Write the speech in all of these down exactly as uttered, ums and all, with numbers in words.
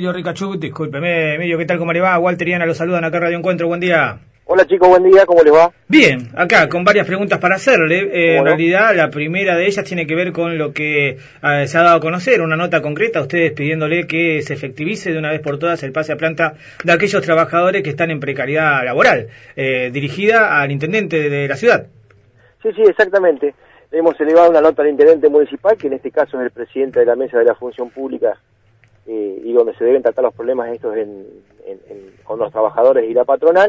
Emilio Ricachut, discúlpeme, Emilio, ¿qué tal? ¿Cómo le va? Walter y Ana lo saludan acá, Radio Encuentro, buen día. Hola chicos, buen día, ¿cómo les va? Bien, acá con varias preguntas para hacerle. Eh, en no? realidad, la primera de ellas tiene que ver con lo que eh, se ha dado a conocer, una nota concreta, ustedes pidiéndole que se efectivice de una vez por todas el pase a planta de aquellos trabajadores que están en precariedad laboral, eh, dirigida al intendente de la ciudad. Sí, sí, exactamente. Hemos elevado una nota al intendente municipal, que en este caso es el presidente de la mesa de la función pública, eh, y donde se deben tratar los problemas estos en, en, en, con los trabajadores y la patronal.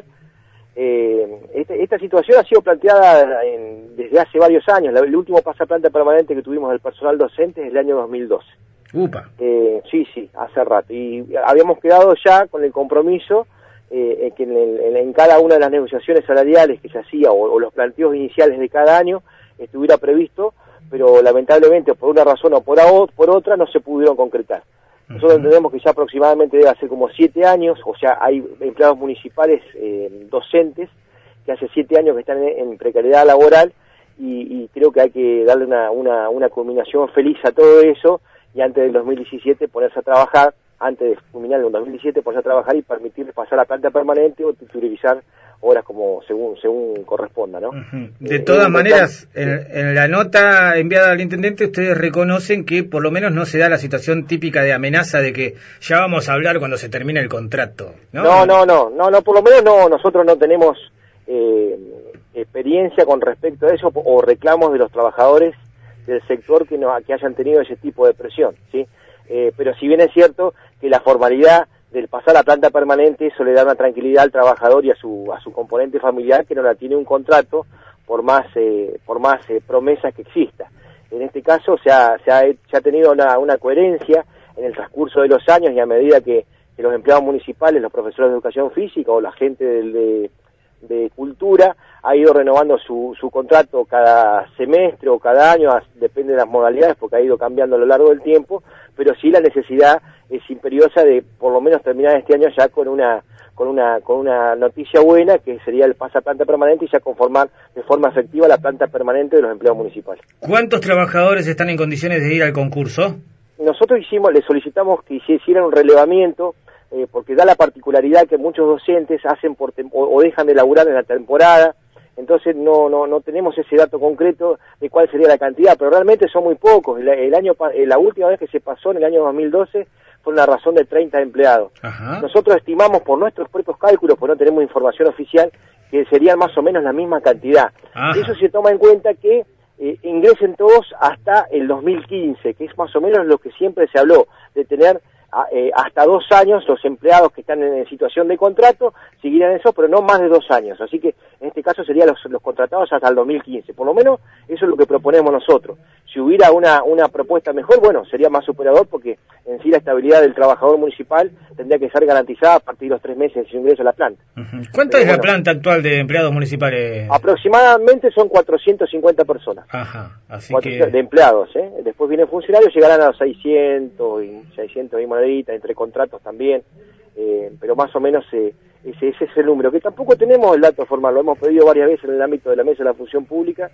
Eh, este, esta situación ha sido planteada en, desde hace varios años. La, el último pasaplanta permanente que tuvimos del personal docente es el año dos mil doce. Upa. Eh, sí, sí, hace rato. Y habíamos quedado ya con el compromiso eh, que en, el, en cada una de las negociaciones salariales que se hacía o, o los planteos iniciales de cada año estuviera previsto, pero lamentablemente por una razón o por, a, por otra no se pudieron concretar. Nosotros uh-huh. entendemos que ya aproximadamente debe hacer como siete años, o sea, hay empleados municipales eh, docentes que hace siete años que están en, en precariedad laboral y, y creo que hay que darle una, una, una culminación feliz a todo eso y antes del dos mil diecisiete ponerse a trabajar, antes de culminar el dos mil diecisiete ponerse a trabajar y permitirles pasar a planta permanente o titularizar horas como según según corresponda, ¿no? Uh-huh. De eh, todas maneras, en, en la nota enviada al intendente ustedes reconocen que por lo menos no se da la situación típica de amenaza de que ya vamos a hablar cuando se termine el contrato, ¿no? No, no, no, no, no por lo menos no, nosotros no tenemos eh, experiencia con respecto a eso o reclamos de los trabajadores del sector que no que hayan tenido ese tipo de presión, ¿sí? Eh, pero si bien es cierto que la formalidad del pasar a planta permanente, eso le da una tranquilidad al trabajador y a su a su componente familiar que no la tiene un contrato por más eh, por más eh, promesas que exista. En este caso se ha, se ha, se ha tenido una, una coherencia en el transcurso de los años y a medida que, que los empleados municipales, los profesores de educación física o la gente de, de, de cultura ha ido renovando su, su contrato cada semestre o cada año, depende de las modalidades porque ha ido cambiando a lo largo del tiempo, pero sí la necesidad es imperiosa de por lo menos terminar este año ya con una con una con una noticia buena que sería el pase a planta permanente y ya conformar de forma efectiva la planta permanente de los empleados municipales. ¿Cuántos trabajadores están en condiciones de ir al concurso? Nosotros hicimos, le solicitamos que hicieran un relevamiento eh, porque da la particularidad que muchos docentes hacen por o, o dejan de laburar en la temporada. Entonces no no no tenemos ese dato concreto de cuál sería la cantidad, pero realmente son muy pocos. El, el año la última vez que se pasó en el año dos mil doce fue una razón de treinta empleados. Ajá. Nosotros estimamos por nuestros propios cálculos, porque no tenemos información oficial, que serían más o menos la misma cantidad. Ajá. Eso se toma en cuenta que eh, ingresen todos hasta el dos mil quince, que es más o menos lo que siempre se habló, de tener Eh, hasta dos años los empleados que están en situación de contrato seguirán eso, pero no más de dos años. Así que en este caso serían los, los contratados hasta el dos mil quince. Por lo menos eso es lo que proponemos nosotros. Si hubiera una, una propuesta mejor, bueno, sería más superador porque en sí la estabilidad del trabajador municipal tendría que ser garantizada a partir de los tres meses de su ingreso a la planta. Uh-huh. ¿Cuánta pero es bueno, la planta actual de empleados municipales? Aproximadamente son cuatrocientas cincuenta personas. Ajá, así que... De empleados, ¿eh? Después vienen funcionarios, llegarán a los seiscientos y seiscientos y moneditas, entre contratos también, eh, pero más o menos eh, ese, ese es el número, que tampoco tenemos el dato formal, lo hemos pedido varias veces en el ámbito de la mesa de la función pública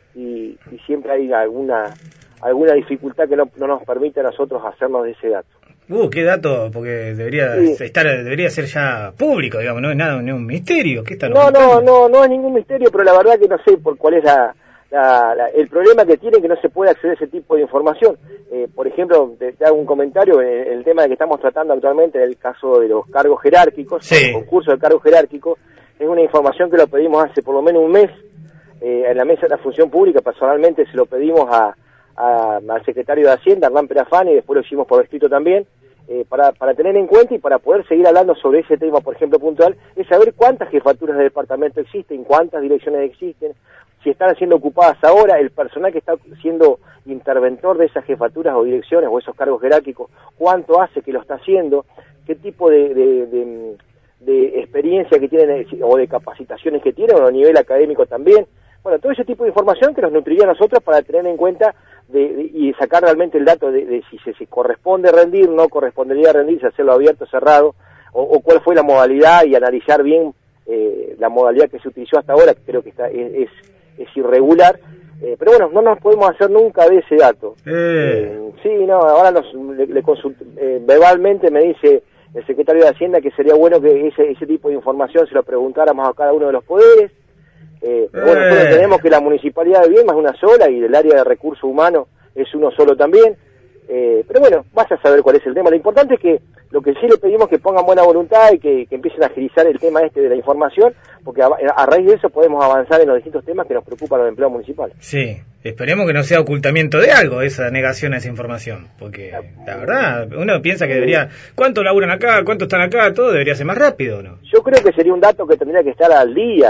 y, y siempre hay alguna alguna dificultad que no, no nos permite a nosotros hacernos de ese dato. Uh, qué dato, porque debería sí. estar debería ser ya público, digamos, no es nada, no es un misterio. ¿Qué está no, no, no, no es ningún misterio, pero la verdad que no sé por cuál es la, la, la el problema que tienen que no se puede acceder a ese tipo de información. Eh, por ejemplo, te, te hago un comentario, el, el tema que estamos tratando actualmente en el caso de los cargos jerárquicos, sí. el concurso de cargos jerárquicos, es una información que lo pedimos hace por lo menos un mes, eh, en la mesa de la función pública, personalmente se lo pedimos a, a, al secretario de Hacienda, Hernán Perafán, y después lo hicimos por escrito también, eh, para, para tener en cuenta y para poder seguir hablando sobre ese tema, por ejemplo, puntual, es saber cuántas jefaturas de departamento existen, cuántas direcciones existen, si están siendo ocupadas ahora, el personal que está siendo interventor de esas jefaturas o direcciones o esos cargos jerárquicos, cuánto hace que lo está haciendo, qué tipo de, de, de, de experiencia que tienen o de capacitaciones que tienen, o a nivel académico también. Bueno, todo ese tipo de información que nos nutriría a nosotros para tener en cuenta de, de, y sacar realmente el dato de, de si se si corresponde rendir, no correspondería rendir, si hacerlo abierto, cerrado, o, o cuál fue la modalidad y analizar bien eh, la modalidad que se utilizó hasta ahora, que creo que está es, es, es irregular, eh, pero bueno, no nos podemos hacer nunca de ese dato. Eh. Eh, sí, no, ahora nos, le, le consult, eh, verbalmente me dice el secretario de Hacienda que sería bueno que ese, ese tipo de información se lo preguntáramos a cada uno de los poderes. Eh, pero bueno, nosotros entendemos que la Municipalidad de Viedma es una sola y el área de recursos humanos es uno solo también. Eh, pero bueno, vas a saber cuál es el tema. Lo importante es que lo que sí le pedimos es que pongan buena voluntad y que, que empiecen a agilizar el tema este de la información, porque a, a raíz de eso podemos avanzar en los distintos temas que nos preocupan a los empleados municipales. Sí, esperemos que no sea ocultamiento de algo esa negación a esa información, porque la verdad, uno piensa que debería, ¿cuánto laburan acá? ¿Cuánto están acá? Todo debería ser más rápido, ¿no? Yo creo que sería un dato que tendría que estar al día.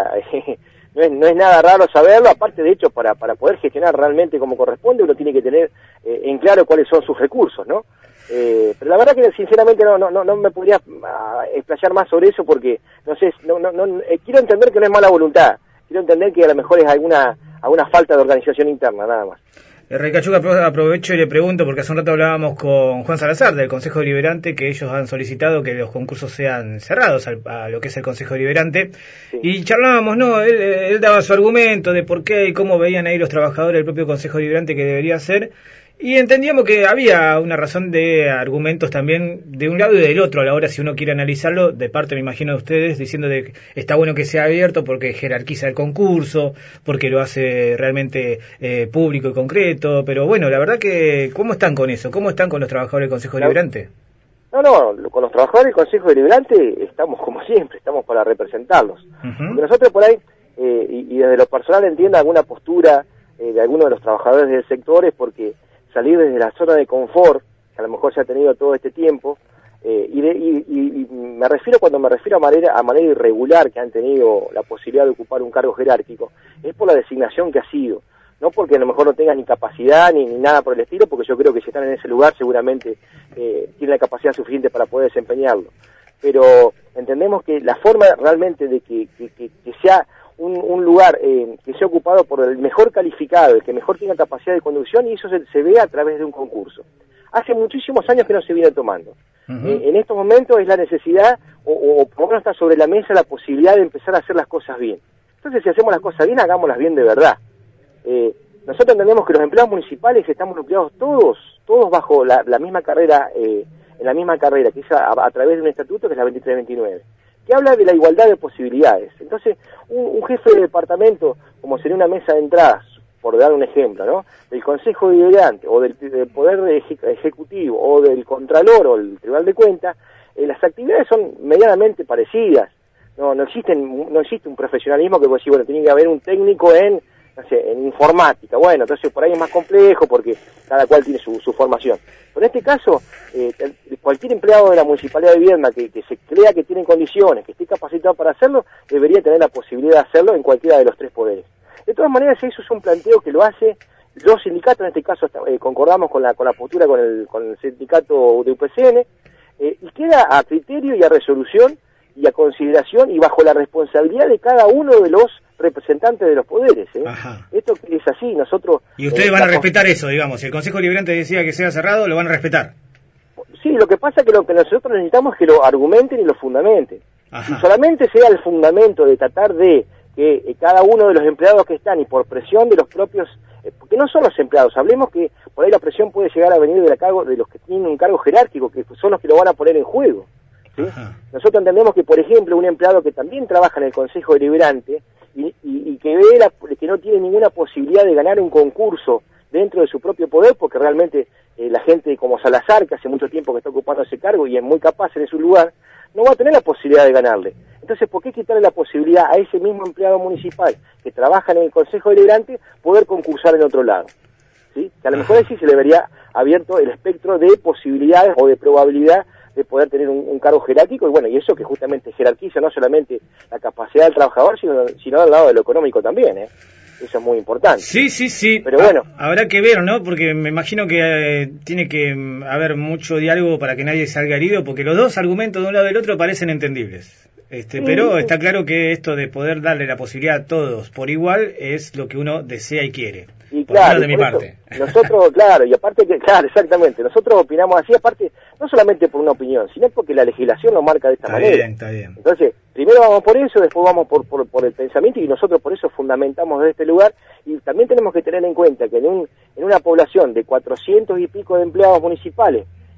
No es, no es nada raro saberlo, aparte de hecho para, para poder gestionar realmente como corresponde uno tiene que tener eh, en claro cuáles son sus recursos, ¿no? Eh, pero la verdad que sinceramente no no no, no me podría uh, explayar más sobre eso porque no sé, no no, no eh, quiero entender que no es mala voluntad, quiero entender que a lo mejor es alguna alguna falta de organización interna, nada más. Ricachuca, aprovecho y le pregunto, porque hace un rato hablábamos con Juan Salazar del Consejo Deliberante, que ellos han solicitado que los concursos sean cerrados al, a lo que es el Consejo Deliberante, sí. Y charlábamos, ¿no? Él, él daba su argumento de por qué y cómo veían ahí los trabajadores del propio Consejo Deliberante que debería ser, y entendíamos que había una razón de argumentos también de un lado y del otro a la hora, si uno quiere analizarlo, de parte, me imagino, de ustedes, diciendo de que está bueno que sea abierto porque jerarquiza el concurso, porque lo hace realmente eh, público y concreto, pero bueno, la verdad que, ¿cómo están con eso? ¿Cómo están con los trabajadores del Consejo Deliberante? No, no, con los trabajadores del Consejo Deliberante estamos como siempre, estamos para representarlos. Uh-huh. Porque nosotros por ahí, eh, y, y desde lo personal entiendo alguna postura eh, de algunos de los trabajadores del sector es porque salir desde la zona de confort, que a lo mejor se ha tenido todo este tiempo, eh, y, de, y, y, y me refiero cuando me refiero a manera, a manera irregular que han tenido la posibilidad de ocupar un cargo jerárquico, es por la designación que ha sido, no porque a lo mejor no tengan ni capacidad ni, ni nada por el estilo, porque yo creo que si están en ese lugar seguramente eh, tienen la capacidad suficiente para poder desempeñarlo, pero entendemos que la forma realmente de que, que, que, que sea Un, un lugar eh, que sea ocupado por el mejor calificado, el que mejor tenga capacidad de conducción, y eso se, se ve a través de un concurso. Hace muchísimos años que no se viene tomando. Uh-huh. Eh, en estos momentos es la necesidad, o, o por lo menos está sobre la mesa la posibilidad de empezar a hacer las cosas bien. Entonces, si hacemos las cosas bien, hagámoslas bien de verdad. Eh, nosotros entendemos que los empleados municipales estamos empleados todos, todos bajo la, la misma carrera, eh, en la misma carrera, que es a, a través de un estatuto que es la veintitrés veintinueve. Que habla de la igualdad de posibilidades. Entonces, un, un jefe de departamento, como sería una mesa de entradas, por dar un ejemplo, ¿no? Del Consejo Deliberante, o del, del Poder Ejecutivo, o del Contralor, o del Tribunal de Cuentas, eh, las actividades son medianamente parecidas. No no existen no existe un profesionalismo que puede decir, bueno, tiene que haber un técnico en, no sé, en informática. Bueno, entonces por ahí es más complejo porque cada cual tiene su, su formación. Pero en este caso, eh, cualquier empleado de la Municipalidad de Viedma que, que se crea que tiene condiciones, que esté capacitado para hacerlo, debería tener la posibilidad de hacerlo en cualquiera de los tres poderes. De todas maneras, eso es un planteo que lo hace los sindicatos, en este caso eh, concordamos con la con la postura con el, con el sindicato de U P C N, eh, y queda a criterio y a resolución y a consideración y bajo la responsabilidad de cada uno de los representantes de los poderes. ¿eh? Esto es así, nosotros... Y ustedes eh, van a respetar eso, digamos, si el Consejo Deliberante decía que sea cerrado, lo van a respetar. Sí, lo que pasa es que lo que nosotros necesitamos es que lo argumenten y lo fundamenten. Ajá. Si solamente sea el fundamento de tratar de que eh, cada uno de los empleados que están, y por presión de los propios, eh, porque no son los empleados, hablemos que por ahí la presión puede llegar a venir de la cargo, de los que tienen un cargo jerárquico, que son los que lo van a poner en juego. ¿sí? Nosotros entendemos que, por ejemplo, un empleado que también trabaja en el Consejo Deliberante y, y, y que ve la, que no tiene ninguna posibilidad de ganar un concurso dentro de su propio poder, porque realmente eh, la gente como Salazar, que hace mucho tiempo que está ocupando ese cargo y es muy capaz en su lugar, no va a tener la posibilidad de ganarle. Entonces, ¿por qué quitarle la posibilidad a ese mismo empleado municipal que trabaja en el Consejo Deliberante poder concursar en otro lado? ¿Sí? Que a lo mejor así se le vería abierto el espectro de posibilidades o de probabilidad de poder tener un, un cargo jerárquico, y bueno, y eso que justamente jerarquiza no solamente la capacidad del trabajador, sino, sino al lado de lo económico también, ¿eh? Eso es muy importante. Sí, sí, sí. Pero bueno. Ha, habrá que ver, ¿no? Porque me imagino que eh, tiene que haber mucho diálogo para que nadie salga herido, porque los dos argumentos de un lado y del otro parecen entendibles. Este, sí, pero sí. Está claro que esto de poder darle la posibilidad a todos por igual es lo que uno desea y quiere. Y por claro, de mi parte. Nosotros, claro, y aparte que, claro, exactamente, nosotros opinamos así, aparte, no solamente por una opinión, sino porque la legislación lo marca de esta está manera. Bien, está bien. Entonces, primero vamos por eso, después vamos por, por, por el pensamiento, y nosotros por eso fundamentamos desde este lugar, y también tenemos que tener en cuenta que en, un, en una población de cuatrocientos y pico de empleados municipales,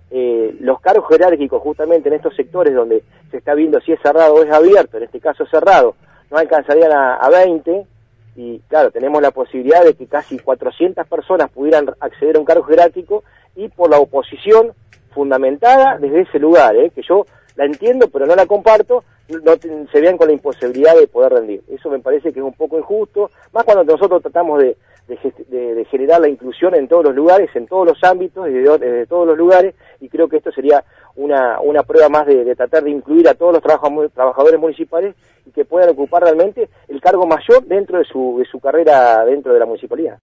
eh, los cargos jerárquicos justamente en estos sectores donde se está viendo si es cerrado o es abierto, en este caso cerrado, no alcanzarían a, a veinte, y claro, tenemos la posibilidad de que casi cuatrocientas personas pudieran acceder a un cargo jerárquico, y por la oposición fundamentada desde ese lugar, ¿eh? que yo la entiendo pero no la comparto, no te, se vean con la imposibilidad de poder rendir. Eso me parece que es un poco injusto, más cuando nosotros tratamos de, de, de, de generar la inclusión en todos los lugares, en todos los ámbitos, desde, desde todos los lugares, y creo que esto sería una, una prueba más de, de tratar de incluir a todos los trabaja, trabajadores municipales y que puedan ocupar realmente el cargo mayor dentro de su, de su carrera dentro de la municipalidad.